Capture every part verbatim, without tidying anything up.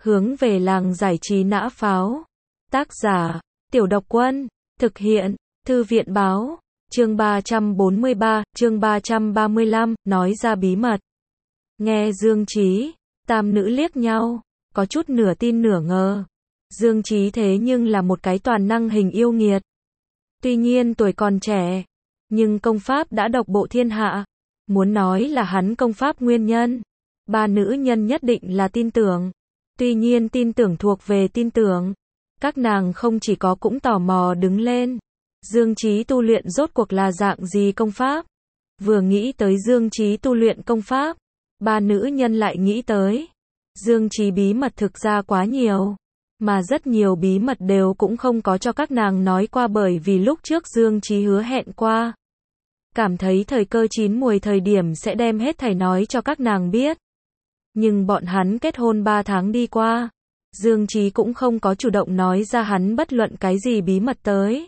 Hướng về làng giải trí nã pháo. Tác giả, Tiểu Độc Quân. Thực hiện, Thư viện báo. Chương ba trăm bốn mươi ba, chương ba trăm ba mươi lăm, nói ra bí mật. Nghe Dương Chí, tam nữ liếc nhau, có chút nửa tin nửa ngờ. Dương Chí thế nhưng là một cái toàn năng hình yêu nghiệt. Tuy nhiên tuổi còn trẻ, nhưng công pháp đã độc bộ thiên hạ. Muốn nói là hắn công pháp nguyên nhân, ba nữ nhân nhất định là tin tưởng. Tuy nhiên tin tưởng thuộc về tin tưởng. Các nàng không chỉ có cũng tò mò đứng lên. Dương Chí tu luyện rốt cuộc là dạng gì công pháp? Vừa nghĩ tới Dương Chí tu luyện công pháp, ba nữ nhân lại nghĩ tới Dương Chí bí mật thực ra quá nhiều, mà rất nhiều bí mật đều cũng không có cho các nàng nói qua bởi vì lúc trước Dương Chí hứa hẹn qua. Cảm thấy thời cơ chín muồi thời điểm sẽ đem hết thảy nói cho các nàng biết. Nhưng bọn hắn kết hôn ba tháng đi qua, Dương Chí cũng không có chủ động nói ra hắn bất luận cái gì bí mật tới.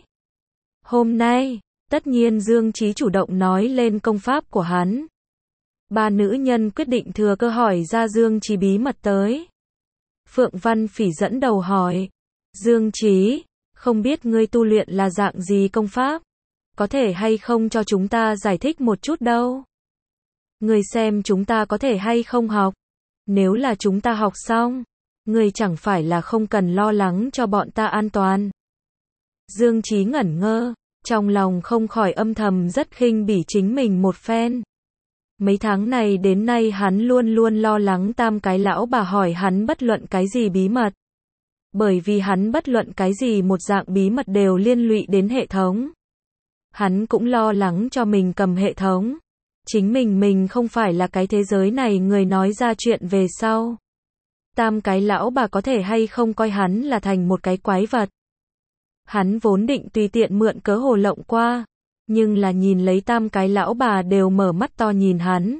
Hôm nay, tất nhiên Dương Chí chủ động nói lên công pháp của hắn. Ba nữ nhân quyết định thừa cơ hỏi ra Dương Chí bí mật tới. Phượng Văn Phỉ dẫn đầu hỏi, Dương Chí, không biết ngươi tu luyện là dạng gì công pháp? Có thể hay không cho chúng ta giải thích một chút đâu? Ngươi xem chúng ta có thể hay không học? Nếu là chúng ta học xong, ngươi chẳng phải là không cần lo lắng cho bọn ta an toàn. Dương Chí ngẩn ngơ, trong lòng không khỏi âm thầm rất khinh bỉ chính mình một phen. Mấy tháng này đến nay hắn luôn luôn lo lắng tam cái lão bà hỏi hắn bất luận cái gì bí mật. Bởi vì hắn bất luận cái gì một dạng bí mật đều liên lụy đến hệ thống. Hắn cũng lo lắng cho mình cầm hệ thống. Chính mình mình không phải là cái thế giới này người nói ra chuyện về sau. Tam cái lão bà có thể hay không coi hắn là thành một cái quái vật. Hắn vốn định tùy tiện mượn cớ hồ lộng qua, nhưng là nhìn lấy tam cái lão bà đều mở mắt to nhìn hắn.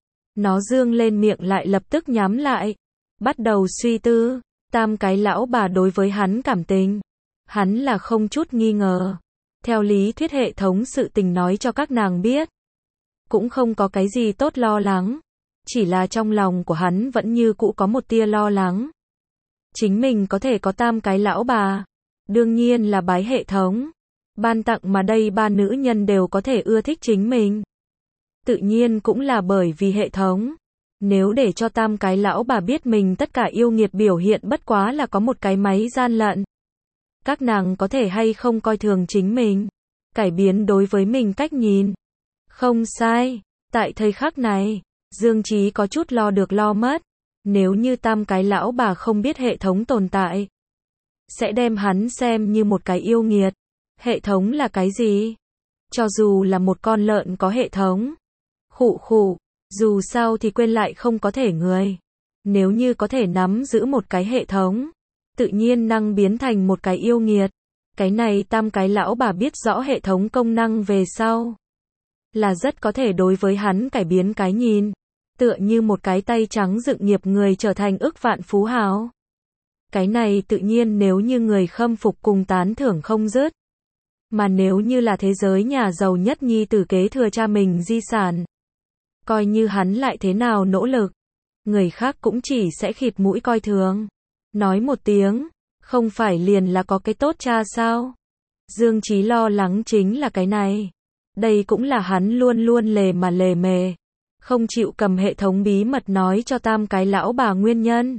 Nó dương lên miệng lại lập tức nhắm lại, bắt đầu suy tư, tam cái lão bà đối với hắn cảm tình. Hắn là không chút nghi ngờ. Theo lý thuyết hệ thống sự tình nói cho các nàng biết. Cũng không có cái gì tốt lo lắng. Chỉ là trong lòng của hắn vẫn như cũ có một tia lo lắng. Chính mình có thể có tam cái lão bà. Đương nhiên là bái hệ thống. Ban tặng mà đây ba nữ nhân đều có thể ưa thích chính mình. Tự nhiên cũng là bởi vì hệ thống. Nếu để cho tam cái lão bà biết mình tất cả yêu nghiệt biểu hiện bất quá là có một cái máy gian lận. Các nàng có thể hay không coi thường chính mình. Cải biến đối với mình cách nhìn. Không sai. Tại thời khắc này, Dương Chí có chút lo được lo mất. Nếu như tam cái lão bà không biết hệ thống tồn tại, sẽ đem hắn xem như một cái yêu nghiệt. Hệ thống là cái gì? Cho dù là một con lợn có hệ thống. Khụ khụ, dù sao thì quên lại không có thể người. Nếu như có thể nắm giữ một cái hệ thống, tự nhiên năng biến thành một cái yêu nghiệt. Cái này tam cái lão bà biết rõ hệ thống công năng về sau. Là rất có thể đối với hắn cải biến cái nhìn. Tựa như một cái tay trắng dựng nghiệp người trở thành ức vạn phú hào. Cái này tự nhiên nếu như người khâm phục cùng tán thưởng không dứt. Mà nếu như là thế giới nhà giàu nhất nhi tử kế thừa cha mình di sản. Coi như hắn lại thế nào nỗ lực. Người khác cũng chỉ sẽ khịt mũi coi thường. Nói một tiếng, không phải liền là có cái tốt cha sao? Dương Chí lo lắng chính là cái này. Đây cũng là hắn luôn luôn lề mà lề mề. Không chịu cầm hệ thống bí mật nói cho tam cái lão bà nguyên nhân.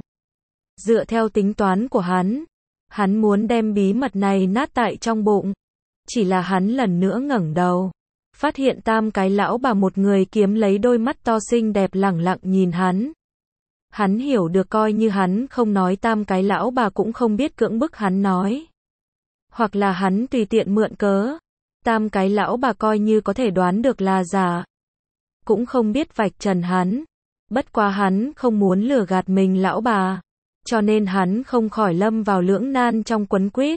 Dựa theo tính toán của hắn, hắn muốn đem bí mật này nát tại trong bụng. Chỉ là hắn lần nữa ngẩng đầu, phát hiện tam cái lão bà một người kiếm lấy đôi mắt to xinh đẹp lẳng lặng nhìn hắn. Hắn hiểu được coi như hắn không nói tam cái lão bà cũng không biết cưỡng bức hắn nói. Hoặc là hắn tùy tiện mượn cớ. Tam cái lão bà coi như có thể đoán được là giả. Cũng không biết vạch trần hắn. Bất quá hắn không muốn lừa gạt mình lão bà. Cho nên hắn không khỏi lâm vào lưỡng nan trong quấn quýt.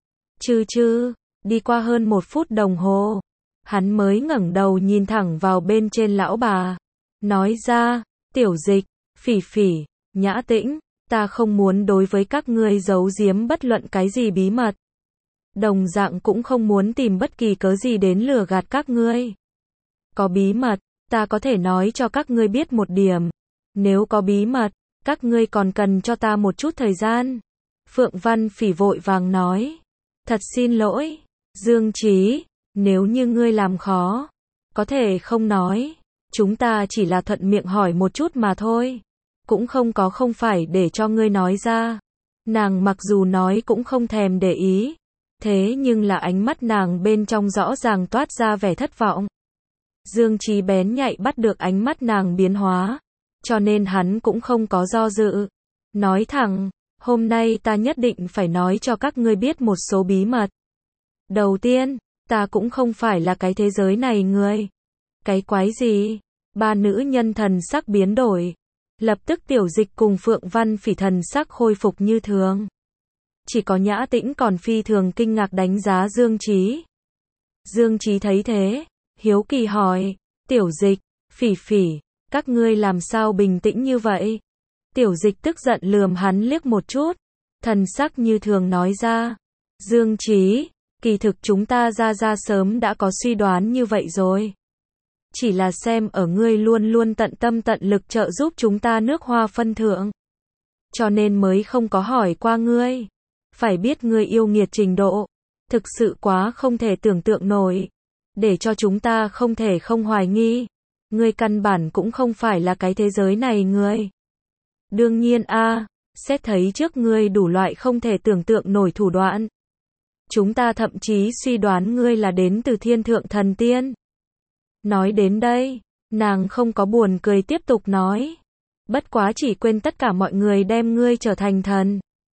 Chư chư, đi qua hơn một phút đồng hồ. Hắn mới ngẩng đầu nhìn thẳng vào bên trên lão bà. Nói ra, Tiểu Dịch, Phỉ Phỉ, Nhã Tĩnh, ta không muốn đối với các ngươi giấu giếm bất luận cái gì bí mật. Đồng dạng cũng không muốn tìm bất kỳ cớ gì đến lừa gạt các ngươi. Có bí mật, ta có thể nói cho các ngươi biết một điểm. Nếu có bí mật, Các ngươi còn cần cho ta một chút thời gian. Phượng Văn Phỉ vội vàng nói. Thật xin lỗi, Dương Chí, nếu như ngươi làm khó, có thể không nói. Chúng ta chỉ là thuận miệng hỏi một chút mà thôi. Cũng không có không phải để cho ngươi nói ra. Nàng mặc dù nói cũng không thèm để ý. Thế nhưng là ánh mắt nàng bên trong rõ ràng toát ra vẻ thất vọng. Dương Chí bén nhạy bắt được ánh mắt nàng biến hóa. Cho nên hắn cũng không có do dự. Nói thẳng, hôm nay ta nhất định phải nói cho các ngươi biết một số bí mật. Đầu tiên, ta cũng không phải là cái thế giới này người. Cái quái gì? Ba nữ nhân thần sắc biến đổi. Lập tức Tiểu Dịch cùng Phượng Văn Phỉ thần sắc khôi phục như thường. Chỉ có Nhã Tĩnh còn phi thường kinh ngạc đánh giá Dương Chí. Dương Chí thấy thế, hiếu kỳ hỏi, Tiểu Dịch, Phỉ Phỉ, các ngươi làm sao bình tĩnh như vậy? Tiểu Dịch tức giận lườm hắn liếc một chút, thần sắc như thường nói ra, Dương Chí, kỳ thực chúng ta ra ra sớm đã có suy đoán như vậy rồi. Chỉ là xem ở ngươi luôn luôn tận tâm tận lực trợ giúp chúng ta nước Hoa phân thượng. Cho nên mới không có hỏi qua ngươi. Phải biết ngươi yêu nghiệt trình độ. Thực sự quá không thể tưởng tượng nổi. Để cho chúng ta không thể không hoài nghi. Ngươi căn bản cũng không phải là cái thế giới này ngươi. Đương nhiên a, xét thấy trước ngươi đủ loại không thể tưởng tượng nổi thủ đoạn. Chúng ta thậm chí suy đoán ngươi là đến từ thiên thượng thần tiên. Nói đến đây, nàng không có buồn cười tiếp tục nói. Bất quá chỉ quên tất cả mọi người đem ngươi trở thành thần.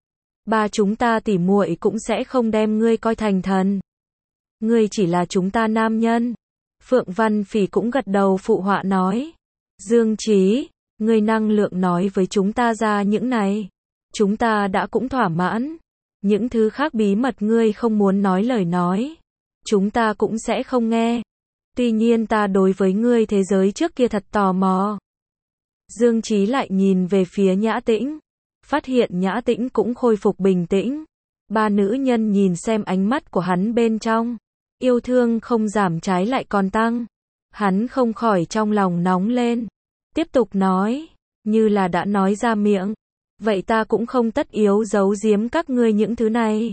Ba chúng ta tỉ muội cũng sẽ không đem ngươi coi thành thần. Ngươi chỉ là chúng ta nam nhân. Phượng Văn Phỉ cũng gật đầu phụ họa nói. Dương Chí, ngươi năng lượng nói với chúng ta ra những này. Chúng ta đã cũng thỏa mãn. Những thứ khác bí mật ngươi không muốn nói lời nói. Chúng ta cũng sẽ không nghe. Tuy nhiên ta đối với ngươi thế giới trước kia thật tò mò. Dương Chí lại nhìn về phía Nhã Tĩnh. Phát hiện Nhã Tĩnh cũng khôi phục bình tĩnh. Ba nữ nhân nhìn xem ánh mắt của hắn bên trong. Yêu thương không giảm trái lại còn tăng. Hắn không khỏi trong lòng nóng lên. Tiếp tục nói. Như là đã nói ra miệng. Vậy ta cũng không tất yếu giấu giếm các ngươi những thứ này.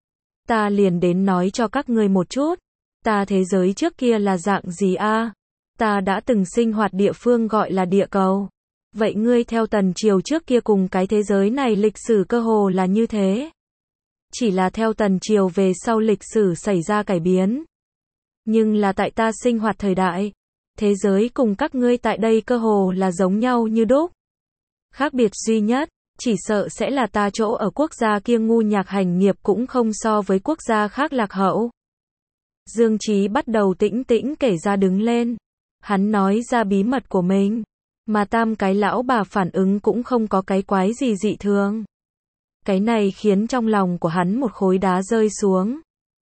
Ta liền đến nói cho các ngươi một chút. Ta thế giới trước kia là dạng gì a? À? Ta đã từng sinh hoạt địa phương gọi là địa cầu. Vậy ngươi theo tần triều trước kia cùng cái thế giới này lịch sử cơ hồ là như thế. Chỉ là theo tần triều về sau lịch sử xảy ra cải biến. Nhưng là tại ta sinh hoạt thời đại, thế giới cùng các ngươi tại đây cơ hồ là giống nhau như đúc. Khác biệt duy nhất, chỉ sợ sẽ là ta chỗ ở quốc gia kia ngu nhạc hành nghiệp cũng không so với quốc gia khác lạc hậu. Dương Chí bắt đầu tĩnh tĩnh kể ra đứng lên. Hắn nói ra bí mật của mình. Mà tam cái lão bà phản ứng cũng không có cái quái gì dị thường. Cái này khiến trong lòng của hắn một khối đá rơi xuống.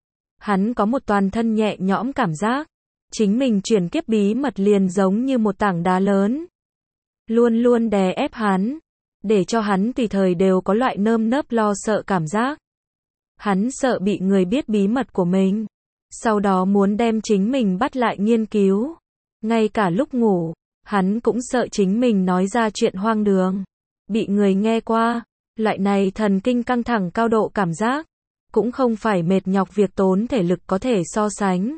Hắn có một toàn thân nhẹ nhõm cảm giác. Chính mình chuyển kiếp bí mật liền giống như một tảng đá lớn. Luôn luôn đè ép hắn. Để cho hắn tùy thời đều có loại nơm nớp lo sợ cảm giác. Hắn sợ bị người biết bí mật của mình. Sau đó muốn đem chính mình bắt lại nghiên cứu. Ngay cả lúc ngủ, hắn cũng sợ chính mình nói ra chuyện hoang đường. Bị người nghe qua, loại này thần kinh căng thẳng cao độ cảm giác. Cũng không phải mệt nhọc việc tốn thể lực có thể so sánh.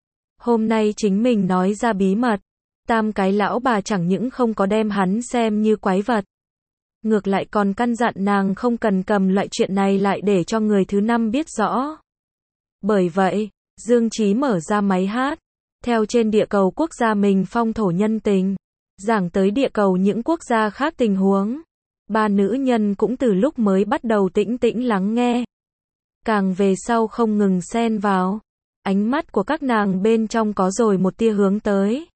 Hôm nay chính mình nói ra bí mật. Tam cái lão bà chẳng những không có đem hắn xem như quái vật. Ngược lại còn căn dặn nàng không cần cầm loại chuyện này lại để cho người thứ năm biết rõ. Bởi vậy, Dương Chí mở ra máy hát, theo trên địa cầu quốc gia mình phong thổ nhân tình, giảng tới địa cầu những quốc gia khác tình huống. Ba nữ nhân cũng từ lúc mới bắt đầu tĩnh tĩnh lắng nghe. Càng về sau không ngừng xen vào, ánh mắt của các nàng bên trong có rồi một tia hướng tới.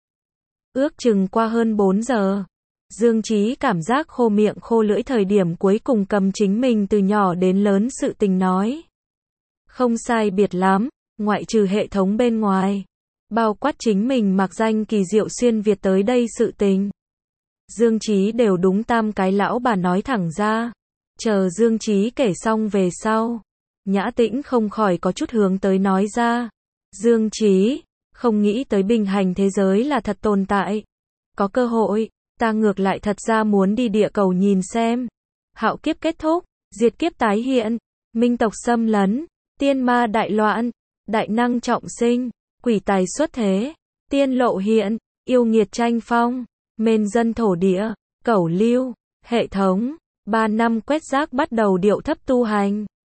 Ước chừng qua hơn bốn giờ, Dương Chí cảm giác khô miệng khô lưỡi thời điểm cuối cùng cầm chính mình từ nhỏ đến lớn sự tình nói. Không sai biệt lắm, ngoại trừ hệ thống bên ngoài, bao quát chính mình mặc danh kỳ diệu xuyên Việt tới đây sự tình. Dương Chí đều đúng tam cái lão bà nói thẳng ra. Chờ Dương Chí kể xong về sau, Nhã Tĩnh không khỏi có chút hướng tới nói ra. Dương Chí, không nghĩ tới bình hành thế giới là thật tồn tại. Có cơ hội, Ta ngược lại thật ra muốn đi địa cầu nhìn xem. Hạo kiếp kết thúc, diệt kiếp tái hiện, minh tộc xâm lấn, tiên ma đại loạn, đại năng trọng sinh, quỷ tài xuất thế, tiên lộ hiện, yêu nghiệt tranh phong, mên dân thổ địa, cẩu lưu, hệ thống, ba năm quét rác bắt đầu điệu thấp tu hành.